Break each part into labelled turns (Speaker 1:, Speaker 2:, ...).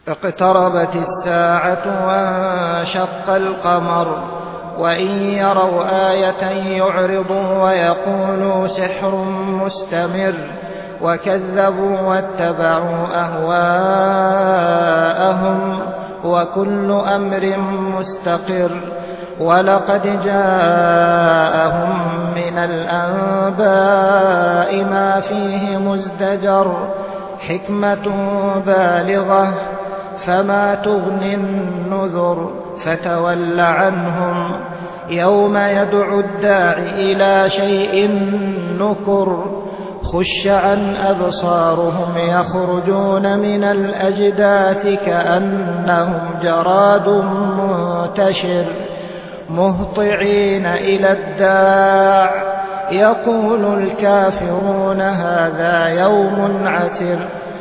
Speaker 1: اقتربت الساعة وانشق القمر وإن يروا آية يعرضوا ويقولوا سحر مستمر وكذبوا واتبعوا أهواءهم وكل أمر مستقر. ولقد جاءهم من الأنباء ما فيه مزدجر حكمة بالغة فما تغني النذر. فتول عنهم يوم يدعو الداع إلى شيء نكر خش عن أبصارهم يخرجون من الأجداث كأنهم جراد منتشر مهطعين إلى الداع يقول الكافرون هذا يوم عسر.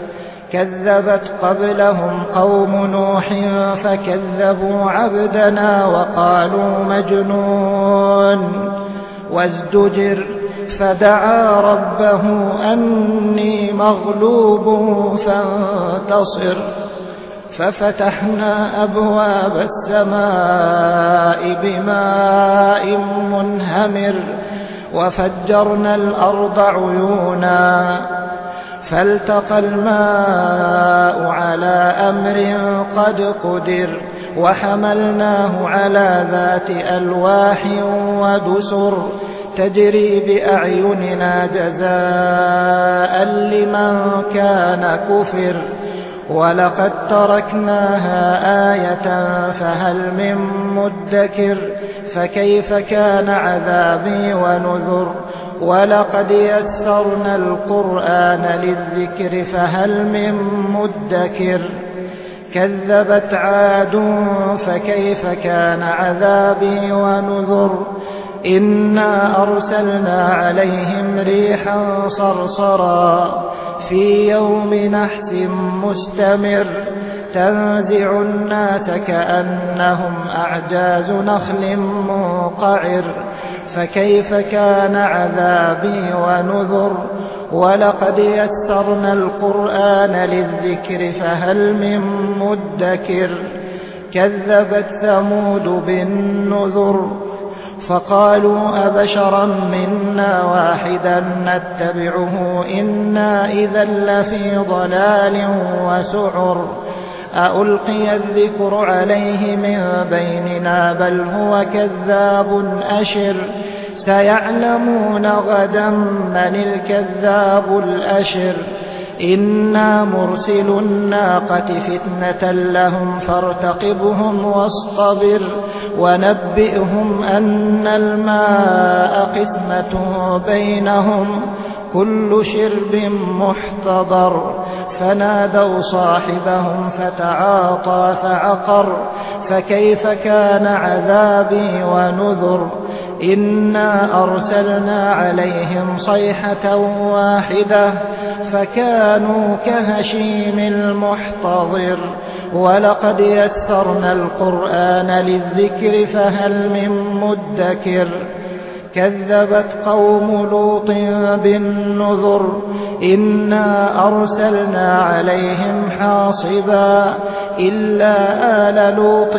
Speaker 1: كذبت قبلهم قوم نوح فكذبوا عبدنا وقالوا مجنون وازدجر فدعا ربه أني مغلوب فانتصر. ففتحنا أبواب السماء بماء منهمر وفجرنا الأرض عيونا فالتقى الماء على أمر قد قدر وحملناه على ذات ألواح ودسر تجري بأعيننا جزاء لمن كان كفر. ولقد تركناها آية فهل من مدكر فكيف كان عذابي ونذر. ولقد يسرنا القرآن للذكر فهل من مدكر. كذبت عاد فكيف كان عذابي ونذر. إنا أرسلنا عليهم ريحا صرصرا في يوم نحس مستمر تنزع الناس كأنهم أعجاز نخل منقعر فكيف كان عذابي ونذر. ولقد يسرنا القرآن للذكر فهل من مدكر. كذبت ثمود بالنذر فقالوا أبشرا منا واحدا نتبعه إنا إذا لفي ضلال وسعر. ألقي الذكر عليه من بيننا بل هو كذاب أشر. سيعلمون غدا من الكذاب الأشر. إنا مرسل الناقة فتنة لهم فارتقبهم واصطبر ونبئهم أن الماء قسمة بينهم كل شرب محتضر. فنادوا صاحبهم فتعاطى فعقر فكيف كان عذابي ونذر. إنا أرسلنا عليهم صيحة واحدة فكانوا كهشيم المحتضر. ولقد يسرنا القرآن للذكر فهل من مدكر. كذبت قوم لوط بالنذر إنا أرسلنا عليهم حاصبا إلا آل لوط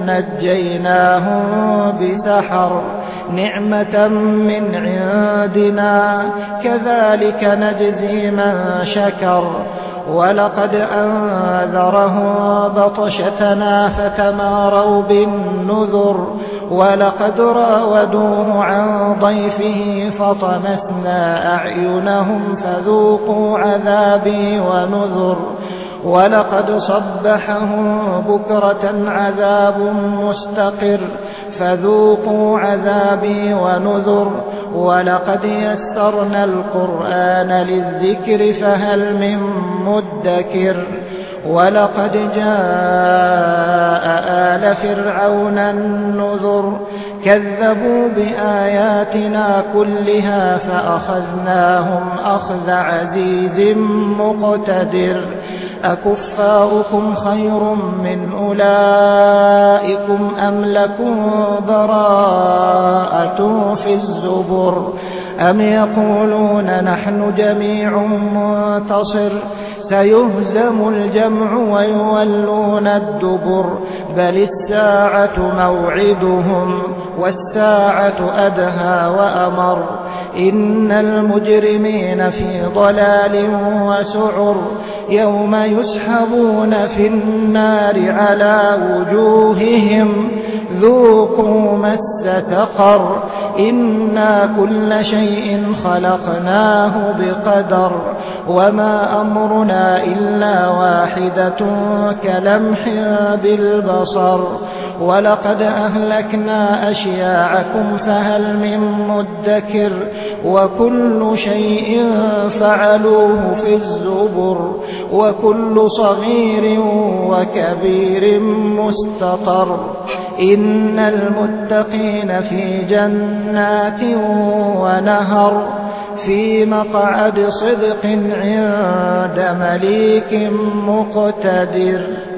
Speaker 1: نجيناهم بسحر نعمة من عندنا كذلك نجزي من شكر. ولقد أنذرهم بطشتنا فتماروا بالنذر. ولقد راودوه عن ضيفه فطمسنا أعينهم فذوقوا عذابي ونذر. ولقد صبحهم بكرة عذاب مستقر فذوقوا عذابي ونذر. ولقد يسرنا القرآن للذكر فهل من مدكر. ولقد جاء آل فرعون النذر كذبوا بآياتنا كلها فأخذناهم أخذ عزيز مقتدر. أكفاركم خير من أولئكم أم لكم براءة في الزبر أم يقولون نحن جميع منتصر سيهزم الجمع ويولون الدبر بل الساعة موعدهم والساعة أدهى وأمر إن المجرمين في ضلال وسعر يوم يسحبون في النار على وجوههم ذوقوا مس سقر إنا كل شيء خلقناه بقدر وما أمرنا إلا واحدة كلمح بالبصر ولقد أهلكنا أشياعكم فهل من مدكر وكل شيء فعلوه في الزبر وكل صغير وكبير مستطر إن المتقين في جنات ونهر في مقعد صدق عند مليك مقتدر.